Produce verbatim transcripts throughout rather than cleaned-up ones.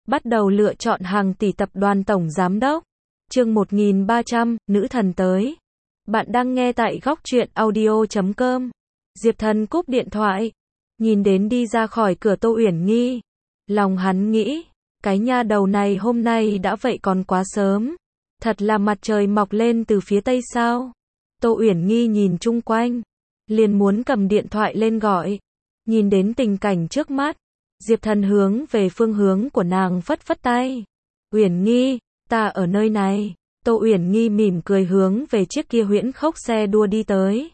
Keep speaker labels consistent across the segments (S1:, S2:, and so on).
S1: Bắt đầu lựa chọn hàng tỷ tập đoàn tổng giám đốc. Chương một nghìn ba trăm, nữ thần tới. Bạn đang nghe tại góc truyện audio chấm com. Diệp Thần cúp điện thoại, nhìn đến đi ra khỏi cửa Tô Uyển Nghi. Lòng hắn nghĩ, cái nha đầu này hôm nay đã vậy còn quá sớm. Thật là mặt trời mọc lên từ phía tây sao? Tô Uyển Nghi nhìn chung quanh, liền muốn cầm điện thoại lên gọi. Nhìn đến tình cảnh trước mắt, Diệp Thần hướng về phương hướng của nàng phất phất tay. Uyển Nghi, ta ở nơi này. Tô Uyển Nghi mỉm cười hướng về chiếc kia huyễn khốc xe đua đi tới.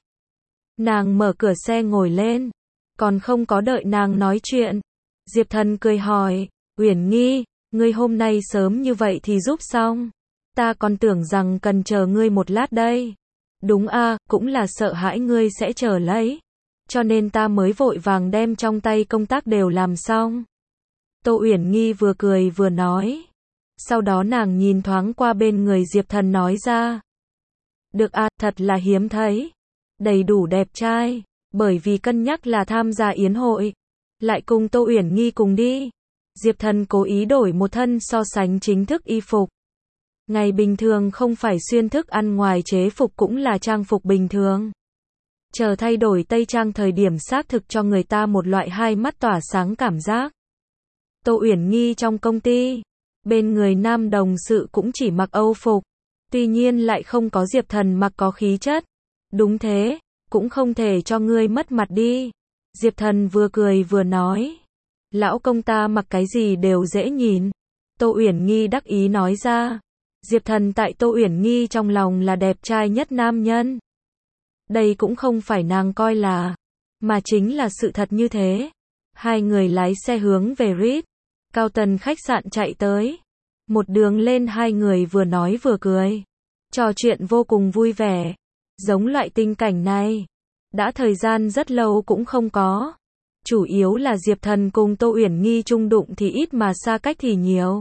S1: Nàng mở cửa xe ngồi lên, còn không có đợi nàng nói chuyện. Diệp Thần cười hỏi, Uyển Nghi, ngươi hôm nay sớm như vậy thì giúp xong. Ta còn tưởng rằng cần chờ ngươi một lát đây. Đúng a, cũng là sợ hãi ngươi sẽ chờ lấy. Cho nên ta mới vội vàng đem trong tay công tác đều làm xong. Tô Uyển Nghi vừa cười vừa nói. Sau đó nàng nhìn thoáng qua bên người Diệp Thần nói ra. Được a, thật là hiếm thấy. Đầy đủ đẹp trai. Bởi vì cân nhắc là tham gia yến hội, lại cùng Tô Uyển Nghi cùng đi. Diệp Thần cố ý đổi một thân so sánh chính thức y phục. Ngày bình thường không phải xuyên thức ăn ngoài chế phục cũng là trang phục bình thường. Chờ thay đổi tây trang thời điểm xác thực cho người ta một loại hai mắt tỏa sáng cảm giác. Tô Uyển Nghi trong công ty, bên người nam đồng sự cũng chỉ mặc Âu phục, tuy nhiên lại không có Diệp Thần mặc có khí chất. Đúng thế, cũng không thể cho ngươi mất mặt đi. Diệp Thần vừa cười vừa nói. Lão công ta mặc cái gì đều dễ nhìn. Tô Uyển Nghi đắc ý nói ra. Diệp Thần tại Tô Uyển Nghi trong lòng là đẹp trai nhất nam nhân. Đây cũng không phải nàng coi là, mà chính là sự thật như thế. Hai người lái xe hướng về Ritz Cao Tần khách sạn chạy tới. Một đường lên hai người vừa nói vừa cười, trò chuyện vô cùng vui vẻ. Giống loại tình cảnh này, đã thời gian rất lâu cũng không có. Chủ yếu là Diệp Thần cùng Tô Uyển Nghi chung đụng thì ít mà xa cách thì nhiều.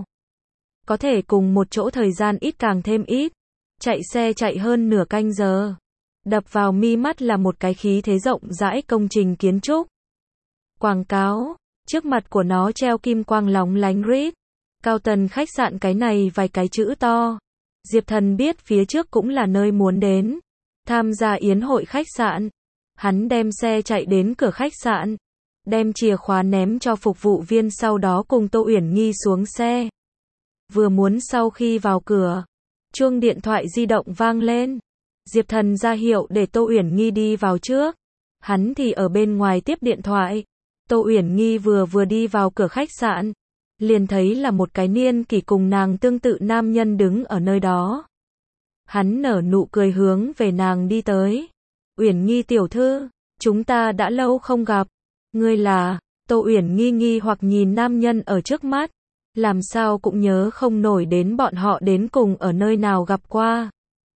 S1: Có thể cùng một chỗ thời gian ít càng thêm ít. Chạy xe chạy hơn nửa canh giờ. Đập vào mi mắt là một cái khí thế rộng rãi công trình kiến trúc. Quảng cáo, trước mặt của nó treo kim quang lóng lánh Ritz Cao Tần khách sạn cái này vài cái chữ to. Diệp Thần biết phía trước cũng là nơi muốn đến. Tham gia yến hội khách sạn. Hắn đem xe chạy đến cửa khách sạn, đem chìa khóa ném cho phục vụ viên, sau đó cùng Tô Uyển Nghi xuống xe. Vừa muốn sau khi vào cửa, chuông điện thoại di động vang lên. Diệp Thần ra hiệu để Tô Uyển Nghi đi vào trước. Hắn thì ở bên ngoài tiếp điện thoại. Tô Uyển Nghi vừa vừa đi vào cửa khách sạn, liền thấy là một cái niên kỷ cùng nàng tương tự nam nhân đứng ở nơi đó. Hắn nở nụ cười hướng về nàng đi tới. Uyển Nghi tiểu thư, chúng ta đã lâu không gặp. Ngươi là? Tô Uyển Nghi nghi hoặc nhìn nam nhân ở trước mắt. Làm sao cũng nhớ không nổi đến bọn họ đến cùng ở nơi nào gặp qua.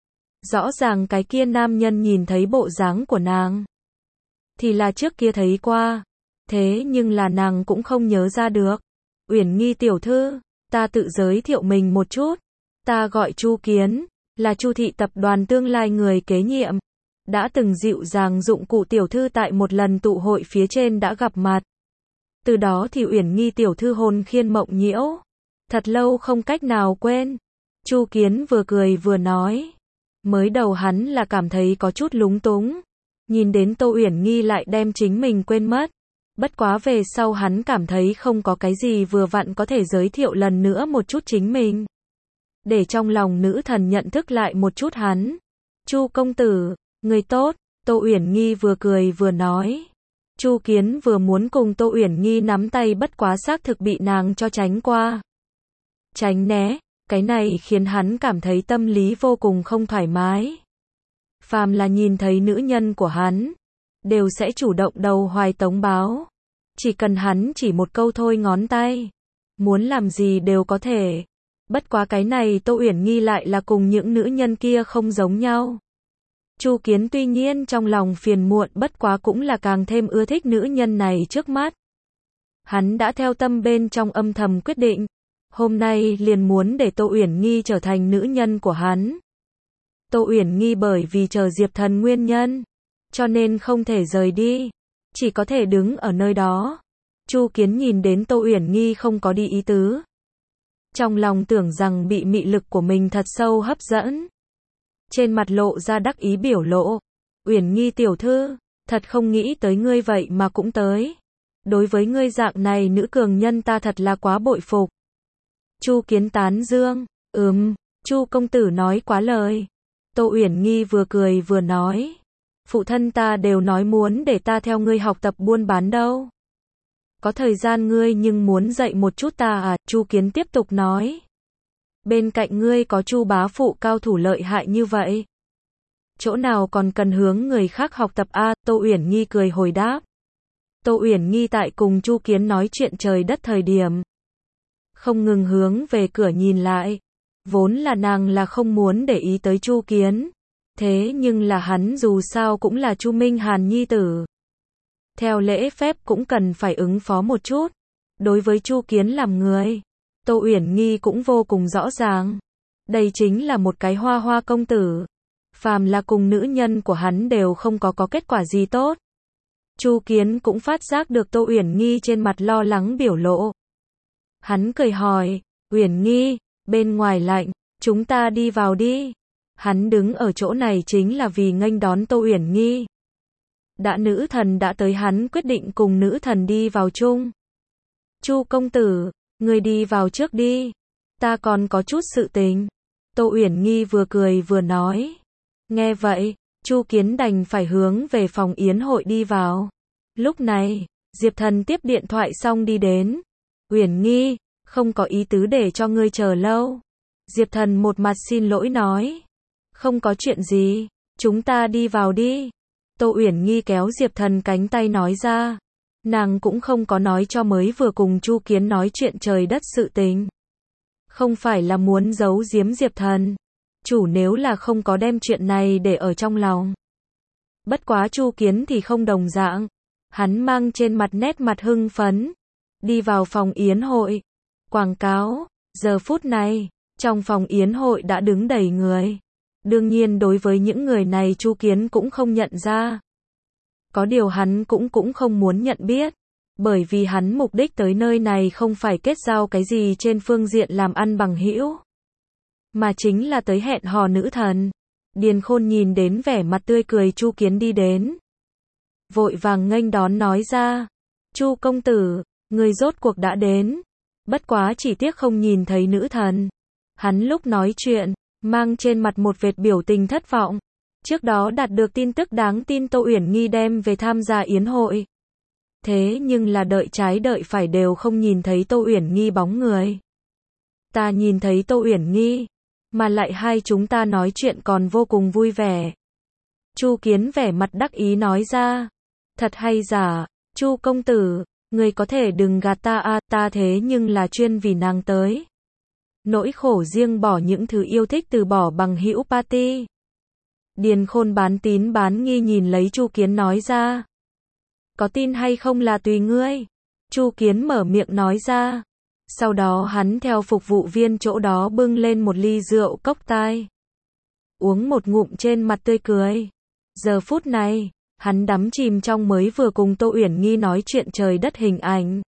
S1: Rõ ràng cái kia nam nhân nhìn thấy bộ dáng của nàng thì là trước kia thấy qua. Thế nhưng là nàng cũng không nhớ ra được. Uyển Nghi tiểu thư, ta tự giới thiệu mình một chút. Ta gọi Chu Kiến, là Chu thị tập đoàn tương lai người kế nhiệm. Đã từng dịu dàng dụng cụ tiểu thư tại một lần tụ hội phía trên đã gặp mặt. Từ đó thì Uyển Nghi tiểu thư hồn khiên mộng nhiễu. Thật lâu không cách nào quên. Chu Kiến vừa cười vừa nói. Mới đầu hắn là cảm thấy có chút lúng túng. Nhìn đến Tô Uyển Nghi lại đem chính mình quên mất. Bất quá về sau hắn cảm thấy không có cái gì vừa vặn có thể giới thiệu lần nữa một chút chính mình. Để trong lòng nữ thần nhận thức lại một chút hắn. Chu công tử, người tốt. Tô Uyển Nghi vừa cười vừa nói. Chu Kiến vừa muốn cùng Tô Uyển Nghi nắm tay, bất quá xác thực bị nàng cho tránh qua. Tránh né, cái này khiến hắn cảm thấy tâm lý vô cùng không thoải mái. Phàm là nhìn thấy nữ nhân của hắn, đều sẽ chủ động đầu hoài tống báo. Chỉ cần hắn chỉ một câu thôi ngón tay, muốn làm gì đều có thể. Bất quá cái này Tô Uyển Nghi lại là cùng những nữ nhân kia không giống nhau. Chu Kiến tuy nhiên trong lòng phiền muộn, bất quá cũng là càng thêm ưa thích nữ nhân này trước mắt. Hắn đã theo tâm bên trong âm thầm quyết định, hôm nay liền muốn để Tô Uyển Nghi trở thành nữ nhân của hắn. Tô Uyển Nghi bởi vì chờ Diệp Thần nguyên nhân, cho nên không thể rời đi, chỉ có thể đứng ở nơi đó. Chu Kiến nhìn đến Tô Uyển Nghi không có đi ý tứ, trong lòng tưởng rằng bị mị lực của mình thật sâu hấp dẫn. Trên mặt lộ ra đắc ý biểu lộ. Uyển Nhi tiểu thư, thật không nghĩ tới ngươi vậy mà cũng tới. Đối với ngươi dạng này nữ cường nhân ta thật là quá bội phục. Chu Kiến tán dương, ừm, Chu công tử nói quá lời. Tô Uyển Nhi vừa cười vừa nói, phụ thân ta đều nói muốn để ta theo ngươi học tập buôn bán đâu. Có thời gian ngươi nhưng muốn dạy một chút ta à, Chu Kiến tiếp tục nói. Bên cạnh ngươi có Chu bá phụ cao thủ lợi hại như vậy. Chỗ nào còn cần hướng người khác học tập a, à, Tô Uyển Nhi cười hồi đáp. Tô Uyển Nhi tại cùng Chu Kiến nói chuyện trời đất thời điểm, không ngừng hướng về cửa nhìn lại. Vốn là nàng là không muốn để ý tới Chu Kiến. Thế nhưng là hắn dù sao cũng là Chu Minh Hàn nhi tử. Theo lễ phép cũng cần phải ứng phó một chút. Đối với Chu Kiến làm người, Tô Uyển Nhi cũng vô cùng rõ ràng. Đây chính là một cái hoa hoa công tử. Phàm là cùng nữ nhân của hắn đều không có có kết quả gì tốt. Chu Kiến cũng phát giác được Tô Uyển Nhi trên mặt lo lắng biểu lộ. Hắn cười hỏi, Uyển Nhi, bên ngoài lạnh, chúng ta đi vào đi. Hắn đứng ở chỗ này chính là vì nghênh đón Tô Uyển Nhi. Đã nữ thần đã tới hắn quyết định cùng nữ thần đi vào chung. Chu công tử, người đi vào trước đi. Ta còn có chút sự tình. Tô Uyển Nhi vừa cười vừa nói. Nghe vậy, Chu Kiến đành phải hướng về phòng yến hội đi vào. Lúc này, Diệp Thần tiếp điện thoại xong đi đến. Uyển Nhi, không có ý tứ để cho ngươi chờ lâu. Diệp Thần một mặt xin lỗi nói. Không có chuyện gì, chúng ta đi vào đi. Tô Uyển Nhi kéo Diệp Thần cánh tay nói ra. Nàng cũng không có nói cho mới vừa cùng Chu Kiến nói chuyện trời đất sự tình. Không phải là muốn giấu giếm Diệp Thần. Chủ nếu là không có đem chuyện này để ở trong lòng. Bất quá Chu Kiến thì không đồng dạng. Hắn mang trên mặt nét mặt hưng phấn. Đi vào phòng yến hội. Quảng cáo, giờ phút này, trong phòng yến hội đã đứng đầy người. Đương nhiên đối với những người này Chu Kiến cũng không nhận ra. Có điều hắn cũng cũng không muốn nhận biết. Bởi vì hắn mục đích tới nơi này không phải kết giao cái gì trên phương diện làm ăn bằng hữu. Mà chính là tới hẹn hò nữ thần. Điền Khôn nhìn đến vẻ mặt tươi cười Chu Kiến đi đến. Vội vàng nghênh đón nói ra. Chu công tử, người rốt cuộc đã đến. Bất quá chỉ tiếc không nhìn thấy nữ thần. Hắn lúc nói chuyện, mang trên mặt một vệt biểu tình thất vọng. Trước đó đạt được tin tức đáng tin Tô Uyển Nhi đem về tham gia yến hội. Thế nhưng là đợi trái đợi phải đều không nhìn thấy Tô Uyển Nhi bóng người. Ta nhìn thấy Tô Uyển Nhi, mà lại hai chúng ta nói chuyện còn vô cùng vui vẻ. Chu Kiến vẻ mặt đắc ý nói ra. Thật hay giả, Chu công tử, người có thể đừng gạt ta a, à, ta thế nhưng là chuyên vì nàng tới. Nỗi khổ riêng bỏ những thứ yêu thích từ bỏ bằng hữu party. Điền Khôn bán tín bán nghi nhìn lấy Chu Kiến nói ra. Có tin hay không là tùy ngươi. Chu Kiến mở miệng nói ra. Sau đó hắn theo phục vụ viên chỗ đó bưng lên một ly rượu cốc tai. Uống một ngụm trên mặt tươi cười. Giờ phút này, hắn đắm chìm trong mới vừa cùng Tô Uyển Nhi nói chuyện trời đất hình ảnh.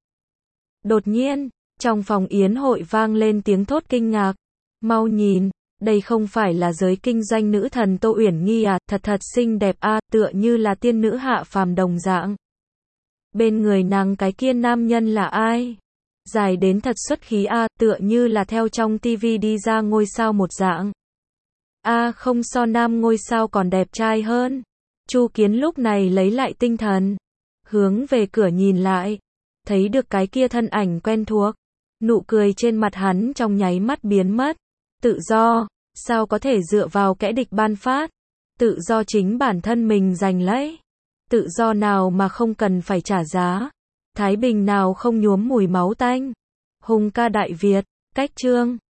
S1: Đột nhiên, trong phòng yến hội vang lên tiếng thốt kinh ngạc. Mau nhìn, đây không phải là giới kinh doanh nữ thần Tô Uyển Nhi à, thật thật xinh đẹp a, à, tựa như là tiên nữ hạ phàm đồng dạng. Bên người nàng cái kia nam nhân là ai? Dài đến thật xuất khí a, à, tựa như là theo trong tivi đi ra ngôi sao một dạng. A à, không so nam ngôi sao còn đẹp trai hơn. Chu Kiến lúc này lấy lại tinh thần, hướng về cửa nhìn lại, thấy được cái kia thân ảnh quen thuộc, nụ cười trên mặt hắn trong nháy mắt biến mất. Tự do, sao có thể dựa vào kẻ địch ban phát? Tự do chính bản thân mình giành lấy. Tự do nào mà không cần phải trả giá? Thái bình nào không nhuốm mùi máu tanh? Hùng ca Đại Việt, cách chương